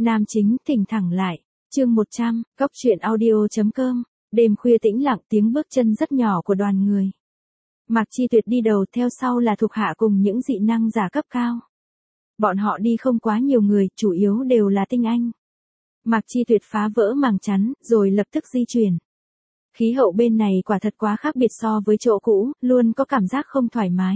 Nam chính thỉnh thẳng lại. Chương 100, Cóc truyện audio.com. Đêm khuya tĩnh lặng, tiếng bước chân rất nhỏ của đoàn người. Mạc Chi Tuyệt đi đầu, theo sau là thuộc hạ cùng những dị năng giả cấp cao. Bọn họ đi không quá nhiều người, chủ yếu đều là tinh anh. Mạc Chi Tuyệt phá vỡ màng chắn, rồi lập tức di chuyển. Khí hậu bên này quả thật quá khác biệt so với chỗ cũ, luôn có cảm giác không thoải mái.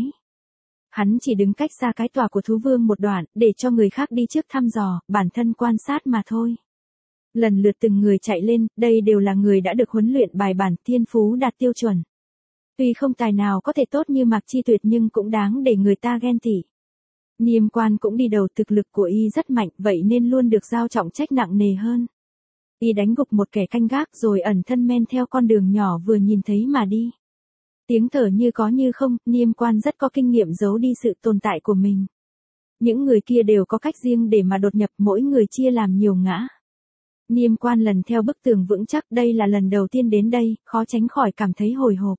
Hắn chỉ đứng cách xa cái tòa của thú vương một đoạn, để cho người khác đi trước thăm dò, bản thân quan sát mà thôi. Lần lượt từng người chạy lên, đây đều là người đã được huấn luyện bài bản, thiên phú đạt tiêu chuẩn. Tuy không tài nào có thể tốt như Mạc Chi Tuyệt nhưng cũng đáng để người ta ghen tị. Niêm Quan cũng đi đầu, thực lực của y rất mạnh, vậy nên luôn được giao trọng trách nặng nề hơn. Y đánh gục một kẻ canh gác rồi ẩn thân men theo con đường nhỏ vừa nhìn thấy mà đi. Tiếng thở như có như không, Niêm Quan rất có kinh nghiệm giấu đi sự tồn tại của mình. Những người kia đều có cách riêng để mà đột nhập, mỗi người chia làm nhiều ngã. Niêm Quan lần theo bức tường vững chắc, đây là lần đầu tiên đến đây, khó tránh khỏi cảm thấy hồi hộp.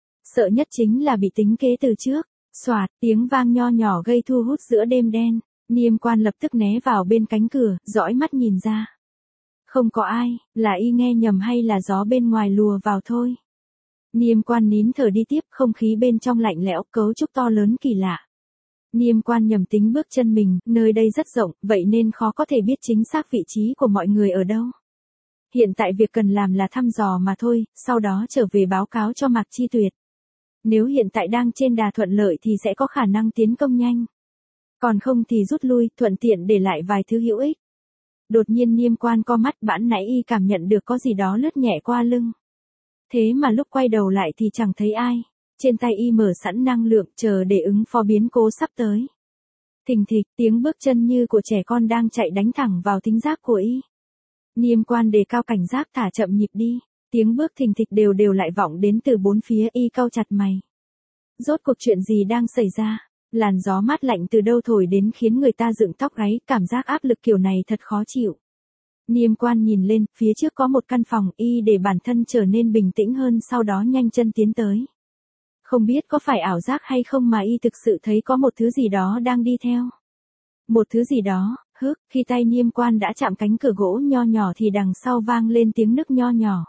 Sợ nhất chính là bị tính kế từ trước. Xoạt, tiếng vang nho nhỏ gây thu hút giữa đêm đen. Niêm Quan lập tức né vào bên cánh cửa, dõi mắt nhìn ra. Không có ai, là y nghe nhầm hay là gió bên ngoài lùa vào thôi. Niêm Quan nín thở đi tiếp, không khí bên trong lạnh lẽo, cấu trúc to lớn kỳ lạ. Niêm Quan nhầm tính bước chân mình, nơi đây rất rộng, vậy nên khó có thể biết chính xác vị trí của mọi người ở đâu. Hiện tại việc cần làm là thăm dò mà thôi, sau đó trở về báo cáo cho Mạc Chi Tuyệt. Nếu hiện tại đang trên đà thuận lợi thì sẽ có khả năng tiến công nhanh. Còn không thì rút lui, thuận tiện để lại vài thứ hữu ích. Đột nhiên Niêm Quan co mắt, bản nãy y cảm nhận được có gì đó lướt nhẹ qua lưng. Thế mà lúc quay đầu lại thì chẳng thấy ai. Trên tay y mở sẵn năng lượng, chờ để ứng phó biến cố sắp tới. Thình thịch, tiếng bước chân như của trẻ con đang chạy đánh thẳng vào thính giác của y. Niêm Quan đề cao cảnh giác, thả chậm nhịp đi. Tiếng bước thình thịch đều đều lại vọng đến từ bốn phía, y cau chặt mày. Rốt cuộc chuyện gì đang xảy ra? Làn gió mát lạnh từ đâu thổi đến khiến người ta dựng tóc gáy, cảm giác áp lực kiểu này thật khó chịu. Niêm Quan nhìn lên, phía trước có một căn phòng, y để bản thân trở nên bình tĩnh hơn, sau đó nhanh chân tiến tới. Không biết có phải ảo giác hay không mà y thực sự thấy có một thứ gì đó đang đi theo. Một thứ gì đó, khi tay Niêm Quan đã chạm cánh cửa gỗ nho nhỏ thì đằng sau vang lên tiếng nức nho nhỏ.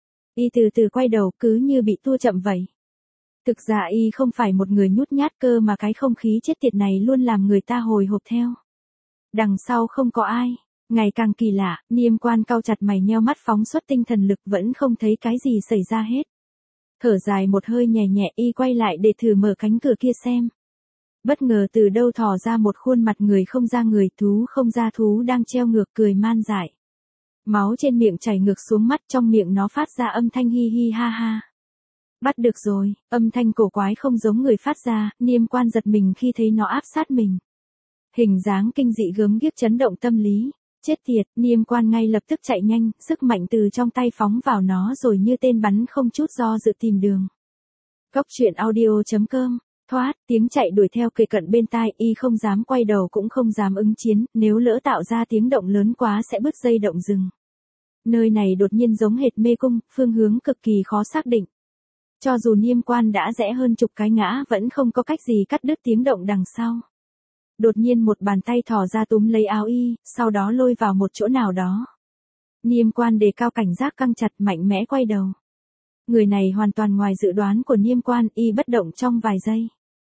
Y từ từ quay đầu, cứ như bị tua chậm vậy. Thực ra y không phải một người nhút nhát cơ mà cái không khí chết tiệt này luôn làm người ta hồi hộp theo. Đằng sau không có ai. Ngày càng kỳ lạ, Niêm Quan cau chặt mày nheo mắt phóng xuất tinh thần lực, vẫn không thấy cái gì xảy ra hết. Thở dài một hơi nhẹ nhẹ, y quay lại để thử mở cánh cửa kia xem. Bất ngờ từ đâu thò ra một khuôn mặt người không ra người, thú không ra thú đang treo ngược cười man dại. Máu trên miệng chảy ngược xuống mắt, trong miệng nó phát ra âm thanh hi hi ha ha. Bắt được rồi, âm thanh cổ quái không giống người phát ra, Niêm Quan giật mình khi thấy nó áp sát mình. Hình dáng kinh dị gớm ghiếc chấn động tâm lý. Chết tiệt, Niêm Quan ngay lập tức chạy nhanh, sức mạnh từ trong tay phóng vào nó rồi như tên bắn không chút do dự tìm đường. Cóc truyện audio.com. Thoát, tiếng chạy đuổi theo kề cận bên tai, y không dám quay đầu cũng không dám ứng chiến, nếu lỡ tạo ra tiếng động lớn quá sẽ bứt dây động rừng. Nơi này đột nhiên giống hệt mê cung, phương hướng cực kỳ khó xác định. Cho dù Niêm Quan đã rẽ hơn chục cái ngã vẫn không có cách gì cắt đứt tiếng động đằng sau. Đột nhiên một bàn tay thò ra túm lấy áo y, sau đó lôi vào một chỗ nào đó. Niêm Quan đề cao cảnh giác, căng chặt, mạnh mẽ quay đầu. Người này hoàn toàn ngoài dự đoán của Niêm Quan, y bất động trong vài giây.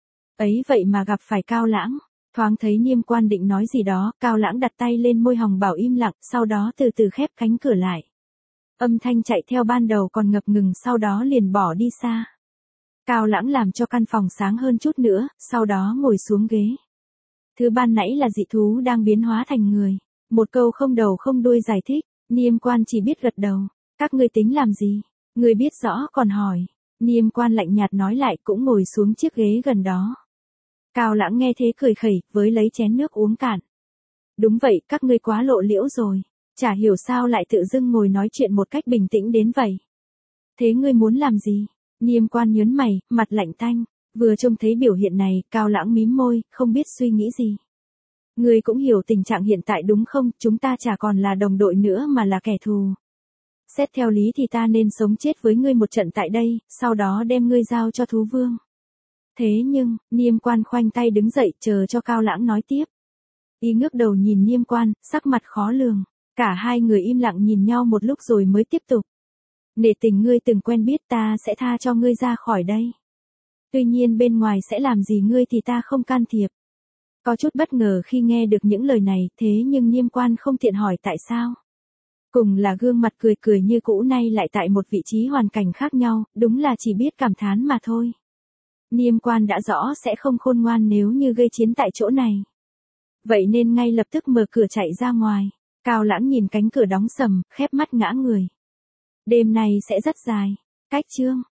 Ấy vậy mà gặp phải Cao Lãng. Thoáng thấy Niêm Quan định nói gì đó, Cao Lãng đặt tay lên môi hồng bảo im lặng, sau đó từ từ khép cánh cửa lại. Âm thanh chạy theo ban đầu còn ngập ngừng, sau đó liền bỏ đi xa. Cao Lãng làm cho căn phòng sáng hơn chút nữa, sau đó ngồi xuống ghế. Thứ ban nãy là dị thú đang biến hóa thành người. Một câu không đầu không đuôi giải thích, Niêm Quan chỉ biết gật đầu. Các ngươi tính làm gì? Người biết rõ còn hỏi. Niêm Quan lạnh nhạt nói lại, cũng ngồi xuống chiếc ghế gần đó. Cao Lãng nghe thế cười khẩy, với lấy chén nước uống cạn. Đúng vậy, các ngươi quá lộ liễu rồi. Chả hiểu sao lại tự dưng ngồi nói chuyện một cách bình tĩnh đến vậy. Thế ngươi muốn làm gì? Niêm Quan nhớn mày, mặt lạnh tanh. Vừa trông thấy biểu hiện này, Cao Lãng mím môi, không biết suy nghĩ gì. Ngươi cũng hiểu tình trạng hiện tại đúng không, chúng ta chả còn là đồng đội nữa mà là kẻ thù. Xét theo lý thì ta nên sống chết với ngươi một trận tại đây, sau đó đem ngươi giao cho thú vương. Thế nhưng, Niêm Quan khoanh tay đứng dậy chờ cho Cao Lãng nói tiếp. Y ngước đầu nhìn Niêm Quan, sắc mặt khó lường. Cả hai người im lặng nhìn nhau một lúc rồi mới tiếp tục. Nể tình ngươi từng quen biết ta sẽ tha cho ngươi ra khỏi đây. Tuy nhiên bên ngoài sẽ làm gì ngươi thì ta không can thiệp. Có chút bất ngờ khi nghe được những lời này, thế nhưng Niêm Quan không tiện hỏi tại sao. Cùng là gương mặt cười cười như cũ nay lại tại một vị trí hoàn cảnh khác nhau, đúng là chỉ biết cảm thán mà thôi. Niêm Quan đã rõ sẽ không khôn ngoan nếu như gây chiến tại chỗ này. Vậy nên ngay lập tức mở cửa chạy ra ngoài. Cao Lãng nhìn cánh cửa đóng sầm, khép mắt ngã người. Đêm nay sẽ rất dài. Cách chương